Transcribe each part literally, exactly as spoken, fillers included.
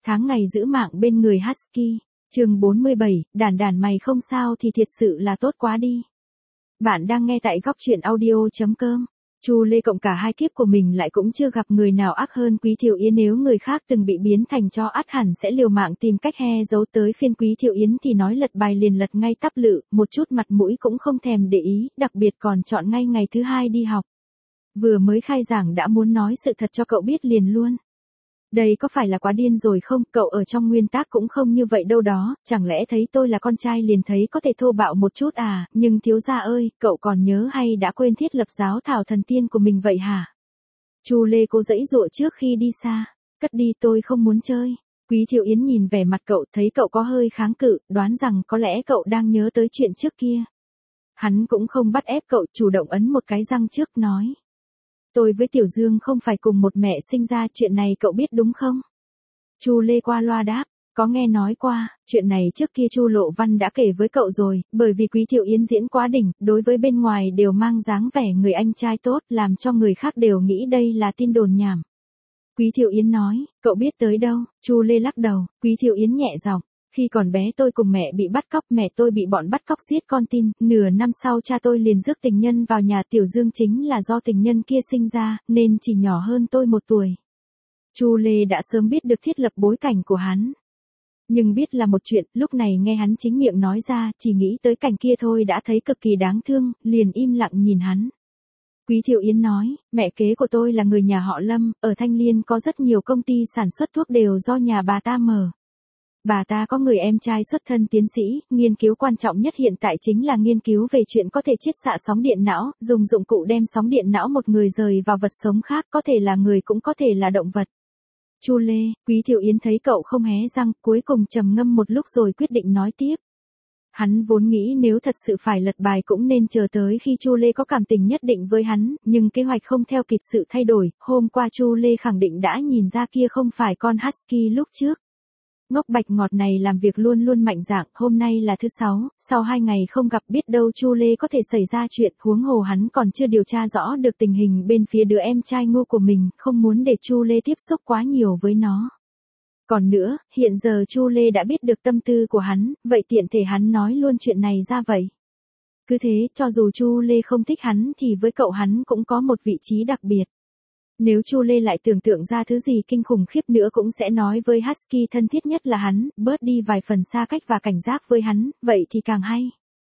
Tháng ngày giữ mạng bên người Husky. Chương bốn mươi bảy, đàn đàn mày không sao thì thiệt sự là tốt quá đi. Bạn đang nghe tại góc truyện audio.com. Chu Lê cộng cả hai kiếp của mình lại cũng chưa gặp người nào ác hơn Quý Thiệu Yến, nếu người khác từng bị biến thành cho ắt hẳn sẽ liều mạng tìm cách he giấu, tới phiên Quý Thiệu Yến thì nói lật bài liền lật ngay tắp lự, một chút mặt mũi cũng không thèm để ý, đặc biệt còn chọn ngay ngày thứ hai đi học. Vừa mới khai giảng đã muốn nói sự thật cho cậu biết liền luôn. Đây có phải là quá điên rồi không, cậu ở trong nguyên tắc cũng không như vậy đâu đó, chẳng lẽ thấy tôi là con trai liền thấy có thể thô bạo một chút à, nhưng thiếu gia ơi, cậu còn nhớ hay đã quên thiết lập giáo thảo thần tiên của mình vậy hả? Chu Lê cố giãy giụa trước khi đi xa, cất đi, tôi không muốn chơi. Quý Thiệu Yến nhìn vẻ mặt cậu, thấy cậu có hơi kháng cự, đoán rằng có lẽ cậu đang nhớ tới chuyện trước kia. Hắn cũng không bắt ép cậu, chủ động ấn một cái răng trước nói. Tôi với Tiểu Dương không phải cùng một mẹ sinh ra, chuyện này cậu biết đúng không? Chu Lê qua loa đáp, có nghe nói qua, chuyện này trước kia Chu Lộ Văn đã kể với cậu rồi, bởi vì Quý Thiệu Yến diễn quá đỉnh, đối với bên ngoài đều mang dáng vẻ người anh trai tốt, làm cho người khác đều nghĩ đây là tin đồn nhảm. Quý Thiệu Yến nói, cậu biết tới đâu? Chu Lê lắc đầu. Quý Thiệu Yến nhẹ giọng, khi còn bé tôi cùng mẹ bị bắt cóc, mẹ tôi bị bọn bắt cóc giết con tin, nửa năm sau cha tôi liền rước tình nhân vào nhà, Tiểu Dương chính là do tình nhân kia sinh ra, nên chỉ nhỏ hơn tôi một tuổi. Chu Lê đã sớm biết được thiết lập bối cảnh của hắn. Nhưng biết là một chuyện, lúc này nghe hắn chính miệng nói ra, chỉ nghĩ tới cảnh kia thôi đã thấy cực kỳ đáng thương, liền im lặng nhìn hắn. Quý Thiệu Yến nói, mẹ kế của tôi là người nhà họ Lâm, ở Thanh Liên có rất nhiều công ty sản xuất thuốc đều do nhà bà ta mở. Bà ta có người em trai xuất thân tiến sĩ, nghiên cứu quan trọng nhất hiện tại chính là nghiên cứu về chuyện có thể chiết xạ sóng điện não, dùng dụng cụ đem sóng điện não một người rời vào vật sống khác, có thể là người cũng có thể là động vật. Chu Lê, Quý Thiệu Yến thấy cậu không hé răng, cuối cùng trầm ngâm một lúc rồi quyết định nói tiếp. Hắn vốn nghĩ nếu thật sự phải lật bài cũng nên chờ tới khi Chu Lê có cảm tình nhất định với hắn, nhưng kế hoạch không theo kịp sự thay đổi, hôm qua Chu Lê khẳng định đã nhìn ra kia không phải con Husky lúc trước. Ngốc bạch ngọt này làm việc luôn luôn mạnh dạn, hôm nay là thứ sáu, sau hai ngày không gặp biết đâu Chu Lê có thể xảy ra chuyện, huống hồ hắn còn chưa điều tra rõ được tình hình bên phía đứa em trai ngu của mình, không muốn để Chu Lê tiếp xúc quá nhiều với nó. Còn nữa, hiện giờ Chu Lê đã biết được tâm tư của hắn, vậy tiện thể hắn nói luôn chuyện này ra vậy. Cứ thế, cho dù Chu Lê không thích hắn thì với cậu hắn cũng có một vị trí đặc biệt. Nếu Chu Lê lại tưởng tượng ra thứ gì kinh khủng khiếp nữa cũng sẽ nói với Husky thân thiết nhất là hắn, bớt đi vài phần xa cách và cảnh giác với hắn, vậy thì càng hay.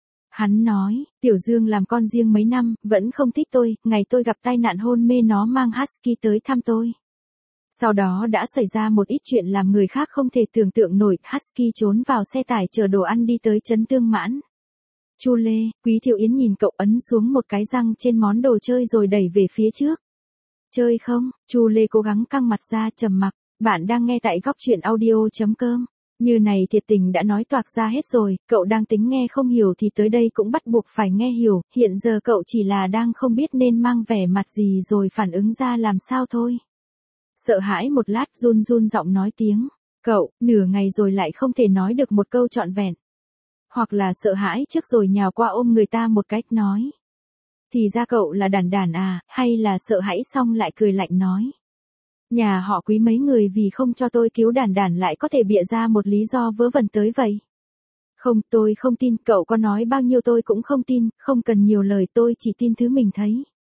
Hắn nói, Tiểu Dương làm con riêng mấy năm, vẫn không thích tôi, ngày tôi gặp tai nạn hôn mê nó mang Husky tới thăm tôi. Sau đó đã xảy ra một ít chuyện làm người khác không thể tưởng tượng nổi, Husky trốn vào xe tải chở đồ ăn đi tới trấn Tương Mãn. Chu Lê, Quý Thiệu Yến nhìn cậu ấn xuống một cái răng trên món đồ chơi rồi đẩy về phía trước. Chơi không? Chu Lê cố gắng căng mặt ra trầm mặc, bạn đang nghe tại góc truyện audio.com. Như này thiệt tình đã nói toạc ra hết rồi, cậu đang tính nghe không hiểu thì tới đây cũng bắt buộc phải nghe hiểu, hiện giờ cậu chỉ là đang không biết nên mang vẻ mặt gì rồi phản ứng ra làm sao thôi. Sợ hãi một lát run run giọng nói tiếng, cậu, nửa ngày rồi lại không thể nói được một câu trọn vẹn. Hoặc là sợ hãi trước rồi nhào qua ôm người ta một cách nói. Thì ra cậu là đàn đàn à, hay là sợ hãi xong lại cười lạnh nói. Nhà họ Quý mấy người vì không cho tôi cứu đàn đàn lại có thể bịa ra một lý do vớ vẩn tới vậy. Không, tôi không tin, cậu có nói bao nhiêu tôi cũng không tin, không cần nhiều lời, tôi chỉ tin thứ mình thấy.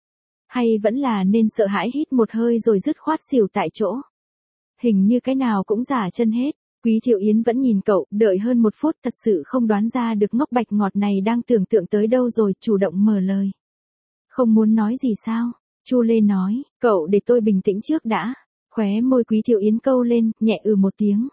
Hay vẫn là nên sợ hãi hít một hơi rồi dứt khoát xỉu tại chỗ. Hình như cái nào cũng giả chân hết. Quý Thiệu Yến vẫn nhìn cậu, đợi hơn một phút thật sự không đoán ra được ngốc bạch ngọt này đang tưởng tượng tới đâu rồi, chủ động mở lời. Không muốn nói gì sao? Chu Lê nói, cậu để tôi bình tĩnh trước đã. Khóe môi Quý Thiệu Yến câu lên, nhẹ ừ một tiếng.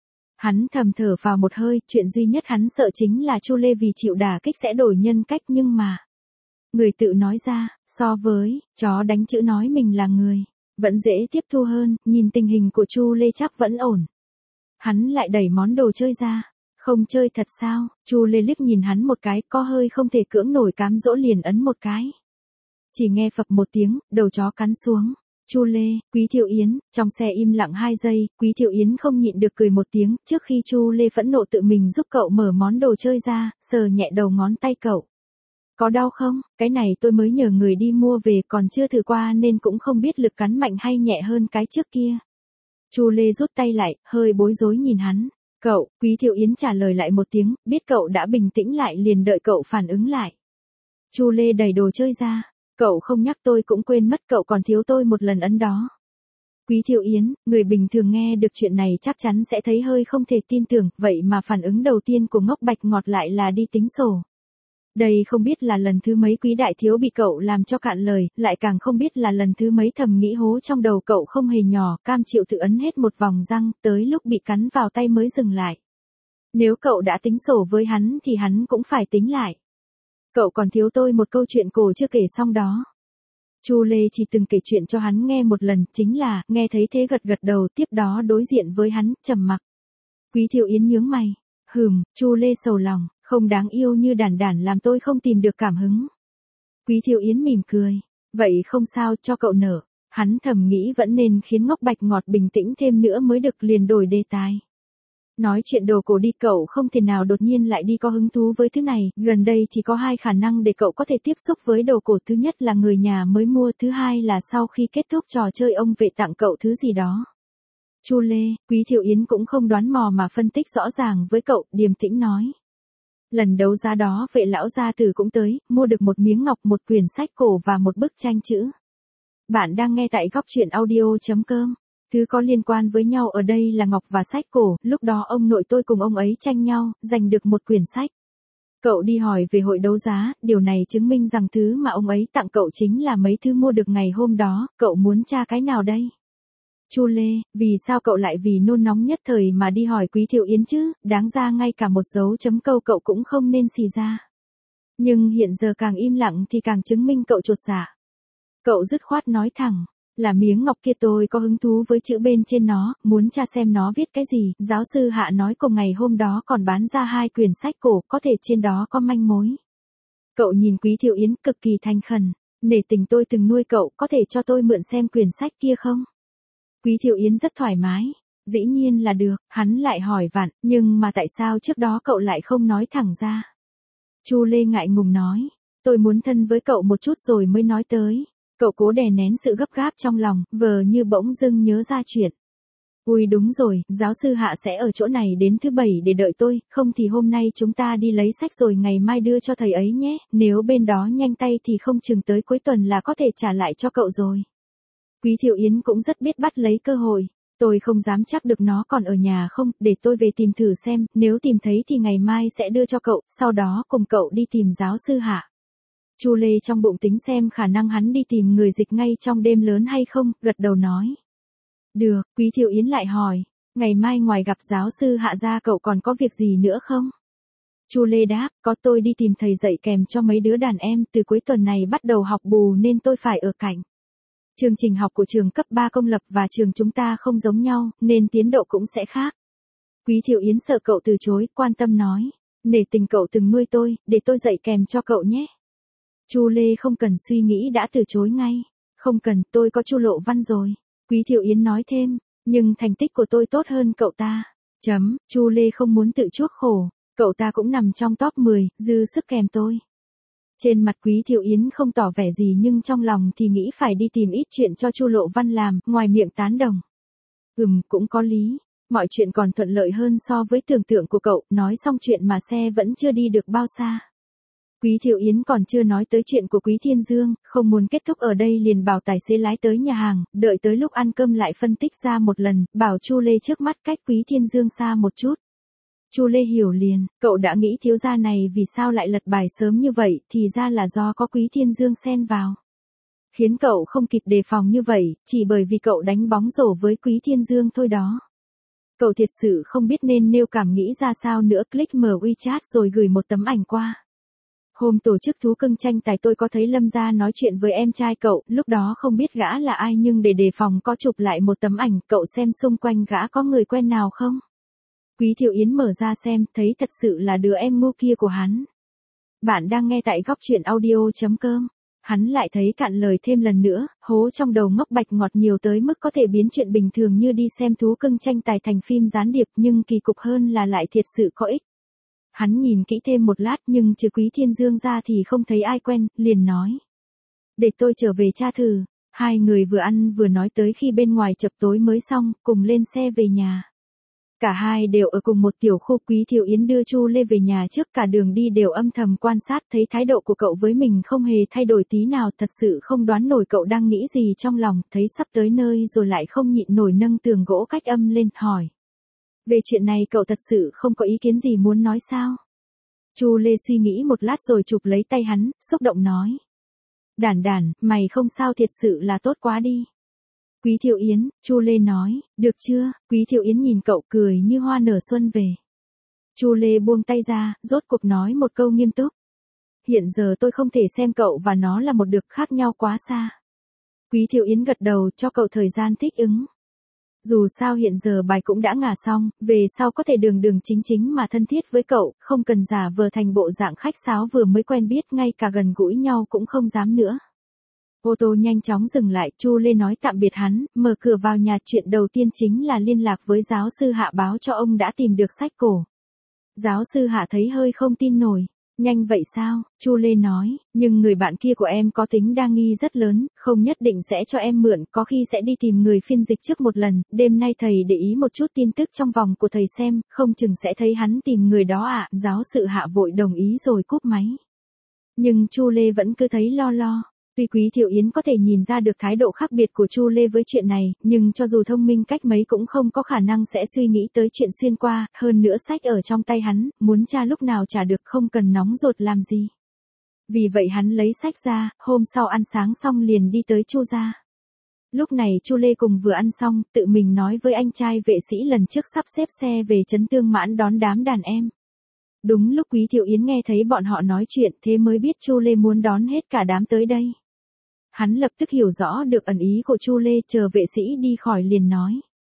Hắn thầm thở vào một hơi, chuyện duy nhất hắn sợ chính là Chu Lê vì chịu đả kích sẽ đổi nhân cách, nhưng mà người tự nói ra, so với chó đánh chữ nói mình là người, vẫn dễ tiếp thu hơn, nhìn tình hình của Chu Lê chắc vẫn ổn. Hắn lại đẩy món đồ chơi ra. Không chơi thật sao? Chu Lê liếc nhìn hắn một cái, có hơi không thể cưỡng nổi cám dỗ liền ấn một cái. Chỉ nghe phập một tiếng, đầu chó cắn xuống. Chu Lê, Quý Thiệu Yến, trong xe im lặng hai giây, Quý Thiệu Yến không nhịn được cười một tiếng, trước khi Chu Lê phẫn nộ tự mình giúp cậu mở món đồ chơi ra, sờ nhẹ đầu ngón tay cậu. Có đau không? Cái này tôi mới nhờ người đi mua về, còn chưa thử qua nên cũng không biết lực cắn mạnh hay nhẹ hơn cái trước kia. Chu Lê rút tay lại, hơi bối rối nhìn hắn. Cậu, Quý Thiệu Yến trả lời lại một tiếng, biết cậu đã bình tĩnh lại liền đợi cậu phản ứng lại. Chu Lê đẩy đồ chơi ra. Cậu không nhắc tôi cũng quên mất cậu còn thiếu tôi một lần ấn đó. Quý Thiệu Yến, người bình thường nghe được chuyện này chắc chắn sẽ thấy hơi không thể tin tưởng, vậy mà phản ứng đầu tiên của ngốc Bạch Ngọt lại là đi tính sổ. Đây không biết là lần thứ mấy Quý đại thiếu bị cậu làm cho cạn lời, lại càng không biết là lần thứ mấy thầm nghĩ hố trong đầu cậu không hề nhỏ, cam chịu tự ấn hết một vòng răng, tới lúc bị cắn vào tay mới dừng lại. Nếu cậu đã tính sổ với hắn thì hắn cũng phải tính lại. Cậu còn thiếu tôi một câu chuyện cổ chưa kể xong đó. Chu Lê chỉ từng kể chuyện cho hắn nghe một lần, chính là, nghe thấy thế gật gật đầu, tiếp đó đối diện với hắn, trầm mặc. Quý Thiệu Yến nhướng mày. Hừm, Chu Lê sầu lòng, không đáng yêu như Đản Đản làm tôi không tìm được cảm hứng. Quý Thiệu Yến mỉm cười. Vậy không sao, cho cậu nở. Hắn thầm nghĩ vẫn nên khiến ngốc Bạch Ngọt bình tĩnh thêm nữa mới được, liền đổi đề tài. Nói chuyện đồ cổ đi, cậu không thể nào đột nhiên lại đi có hứng thú với thứ này, gần đây chỉ có hai khả năng để cậu có thể tiếp xúc với đồ cổ, thứ nhất là người nhà mới mua, thứ hai là sau khi kết thúc trò chơi ông vệ tặng cậu thứ gì đó. Chu Lê, Quý Thiệu Yến cũng không đoán mò mà phân tích rõ ràng với cậu, điềm tĩnh nói. Lần đấu giá đó vệ lão gia tử cũng tới, mua được một miếng ngọc, một quyển sách cổ và một bức tranh chữ. Bạn đang nghe tại góc truyện audio chấm com. Thứ có liên quan với nhau ở đây là ngọc và sách cổ, lúc đó ông nội tôi cùng ông ấy tranh nhau, giành được một quyển sách. Cậu đi hỏi về hội đấu giá, điều này chứng minh rằng thứ mà ông ấy tặng cậu chính là mấy thứ mua được ngày hôm đó, cậu muốn tra cái nào đây? Chu Lê, vì sao cậu lại vì nôn nóng nhất thời mà đi hỏi Quý Thiệu Yến chứ, đáng ra ngay cả một dấu chấm câu cậu cũng không nên xì ra. Nhưng hiện giờ càng im lặng thì càng chứng minh cậu chột dạ. Cậu dứt khoát nói thẳng. Là miếng ngọc kia tôi có hứng thú với chữ bên trên nó, muốn tra xem nó viết cái gì, giáo sư Hạ nói cùng ngày hôm đó còn bán ra hai quyển sách cổ, có thể trên đó có manh mối. Cậu nhìn Quý Thiệu Yến cực kỳ thành khẩn, nể tình tôi từng nuôi cậu, có thể cho tôi mượn xem quyển sách kia không? Quý Thiệu Yến rất thoải mái, dĩ nhiên là được, hắn lại hỏi vặn, nhưng mà tại sao trước đó cậu lại không nói thẳng ra? Chu Lê ngại ngùng nói, tôi muốn thân với cậu một chút rồi mới nói tới. Cậu cố đè nén sự gấp gáp trong lòng, vờ như bỗng dưng nhớ ra chuyện. Ui đúng rồi, giáo sư Hạ sẽ ở chỗ này đến thứ bảy để đợi tôi, không thì hôm nay chúng ta đi lấy sách rồi ngày mai đưa cho thầy ấy nhé, nếu bên đó nhanh tay thì không chừng tới cuối tuần là có thể trả lại cho cậu rồi. Quý Thiệu Yến cũng rất biết bắt lấy cơ hội, tôi không dám chắc được nó còn ở nhà không, để tôi về tìm thử xem, nếu tìm thấy thì ngày mai sẽ đưa cho cậu, sau đó cùng cậu đi tìm giáo sư Hạ. Chu Lê trong bụng tính xem khả năng hắn đi tìm người dịch ngay trong đêm lớn hay không, gật đầu nói. Được, Quý Thiệu Yến lại hỏi, ngày mai ngoài gặp giáo sư Hạ ra cậu còn có việc gì nữa không? Chu Lê đáp, có, tôi đi tìm thầy dạy kèm cho mấy đứa đàn em, từ cuối tuần này bắt đầu học bù nên tôi phải ở cạnh. Chương trình học của trường cấp ba công lập và trường chúng ta không giống nhau, nên tiến độ cũng sẽ khác. Quý Thiệu Yến sợ cậu từ chối, quan tâm nói, nể tình cậu từng nuôi tôi, để tôi dạy kèm cho cậu nhé. Chu Lê không cần suy nghĩ đã từ chối ngay. Không cần, tôi có Chu Lộ Văn rồi. Quý Thiệu Yến nói thêm, nhưng thành tích của tôi tốt hơn cậu ta. Chấm, Chu Lê không muốn tự chuốc khổ. Cậu ta cũng nằm trong top mười, dư sức kèm tôi. Trên mặt Quý Thiệu Yến không tỏ vẻ gì nhưng trong lòng thì nghĩ phải đi tìm ít chuyện cho Chu Lộ Văn làm, ngoài miệng tán đồng. Ừm, cũng có lý. Mọi chuyện còn thuận lợi hơn so với tưởng tượng của cậu, nói xong chuyện mà xe vẫn chưa đi được bao xa. Quý Thiệu Yến còn chưa nói tới chuyện của Quý Thiên Dương, không muốn kết thúc ở đây liền bảo tài xế lái tới nhà hàng, đợi tới lúc ăn cơm lại phân tích ra một lần, bảo Chu Lê trước mắt cách Quý Thiên Dương xa một chút. Chu Lê hiểu liền, cậu đã nghĩ thiếu gia này vì sao lại lật bài sớm như vậy, thì ra là do có Quý Thiên Dương xen vào. Khiến cậu không kịp đề phòng như vậy, chỉ bởi vì cậu đánh bóng rổ với Quý Thiên Dương thôi đó. Cậu thiệt sự không biết nên nêu cảm nghĩ ra sao nữa, click mở WeChat rồi gửi một tấm ảnh qua. Hôm tổ chức thú cưng tranh tài tôi có thấy Lâm gia nói chuyện với em trai cậu, lúc đó không biết gã là ai nhưng để đề phòng có chụp lại một tấm ảnh, cậu xem xung quanh gã có người quen nào không? Quý Thiệu Yến mở ra xem, thấy thật sự là đứa em ngu kia của hắn. Bạn đang nghe tại góc truyện audio chấm com. Hắn lại thấy cạn lời thêm lần nữa, hố trong đầu ngốc Bạch Ngọt nhiều tới mức có thể biến chuyện bình thường như đi xem thú cưng tranh tài thành phim gián điệp, nhưng kỳ cục hơn là lại thiệt sự có ích. Hắn nhìn kỹ thêm một lát nhưng trừ Quý Thiên Dương ra thì không thấy ai quen, liền nói. Để tôi trở về tra thử. Hai người vừa ăn vừa nói tới khi bên ngoài chập tối mới xong, cùng lên xe về nhà. Cả hai đều ở cùng một tiểu khu. Quý Thiệu Yến đưa Chu Lê về nhà trước, cả đường đi đều âm thầm quan sát, thấy thái độ của cậu với mình không hề thay đổi tí nào, thật sự không đoán nổi cậu đang nghĩ gì trong lòng, thấy sắp tới nơi rồi lại không nhịn nổi nâng tường gỗ cách âm lên, hỏi. Về chuyện này cậu thật sự không có ý kiến gì muốn nói sao? Chu Lê suy nghĩ một lát rồi chụp lấy tay hắn, xúc động nói. Đản đản, mày không sao thiệt sự là tốt quá đi. Quý Thiệu Yến, Chu Lê nói, được chưa? Quý Thiệu Yến nhìn cậu cười như hoa nở xuân về. Chu Lê buông tay ra, rốt cuộc nói một câu nghiêm túc. Hiện giờ tôi không thể xem cậu và nó là một được, khác nhau quá xa. Quý Thiệu Yến gật đầu, cho cậu thời gian thích ứng. Dù sao hiện giờ bài cũng đã ngả xong, về sau có thể đường đường chính chính mà thân thiết với cậu, không cần giả vờ thành bộ dạng khách sáo vừa mới quen biết, ngay cả gần gũi nhau cũng không dám nữa. Ô tô nhanh chóng dừng lại, Chu Lê nói tạm biệt hắn, mở cửa vào nhà, chuyện đầu tiên chính là liên lạc với giáo sư Hạ báo cho ông đã tìm được sách cổ. Giáo sư Hạ thấy hơi không tin nổi. Nhanh vậy sao? Chu Lê nói, nhưng người bạn kia của em có tính đa nghi rất lớn, không nhất định sẽ cho em mượn, có khi sẽ đi tìm người phiên dịch trước một lần, đêm nay thầy để ý một chút tin tức trong vòng của thầy xem, không chừng sẽ thấy hắn tìm người đó ạ. À. Giáo sư Hạ vội đồng ý rồi cúp máy. Nhưng Chu Lê vẫn cứ thấy lo lo. Tuy Quý Thiệu Yến có thể nhìn ra được thái độ khác biệt của Chu Lê với chuyện này, nhưng cho dù thông minh cách mấy cũng không có khả năng sẽ suy nghĩ tới chuyện xuyên qua, hơn nữa sách ở trong tay hắn, muốn tra lúc nào trả được, không cần nóng ruột làm gì. Vì vậy hắn lấy sách ra, hôm sau ăn sáng xong liền đi tới Chu gia. Lúc này Chu Lê cùng vừa ăn xong, tự mình nói với anh trai vệ sĩ lần trước sắp xếp xe về trấn Tương Mãn đón đám đàn em. Đúng lúc Quý Thiệu Yến nghe thấy bọn họ nói chuyện, thế mới biết Chu Lê muốn đón hết cả đám tới đây. Hắn lập tức hiểu rõ được ẩn ý của Chu Lê, chờ vệ sĩ đi khỏi liền nói.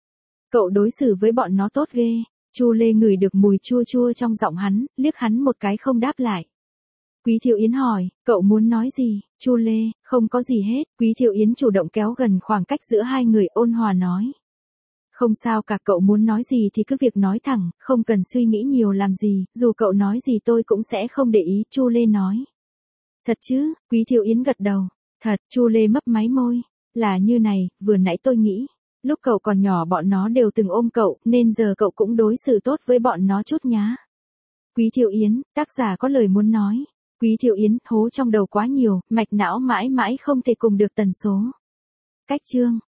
Cậu đối xử với bọn nó tốt ghê. Chu Lê ngửi được mùi chua chua trong giọng hắn, liếc hắn một cái không đáp lại. Quý Thiệu Yến hỏi, cậu muốn nói gì? Chu Lê, không có gì hết. Quý Thiệu Yến chủ động kéo gần khoảng cách giữa hai người, ôn hòa nói. Không sao cả, cậu muốn nói gì thì cứ việc nói thẳng, không cần suy nghĩ nhiều làm gì, dù cậu nói gì tôi cũng sẽ không để ý, Chu Lê nói. Thật chứ? Quý Thiệu Yến gật đầu. Thật, Chu Lê mấp máy môi. Là như này, vừa nãy tôi nghĩ, lúc cậu còn nhỏ bọn nó đều từng ôm cậu, nên giờ cậu cũng đối xử tốt với bọn nó chút nhá. Quý Thiệu Yến, tác giả có lời muốn nói. Quý Thiệu Yến, hố trong đầu quá nhiều, mạch não mãi mãi không thể cùng được tần số. Cách chương.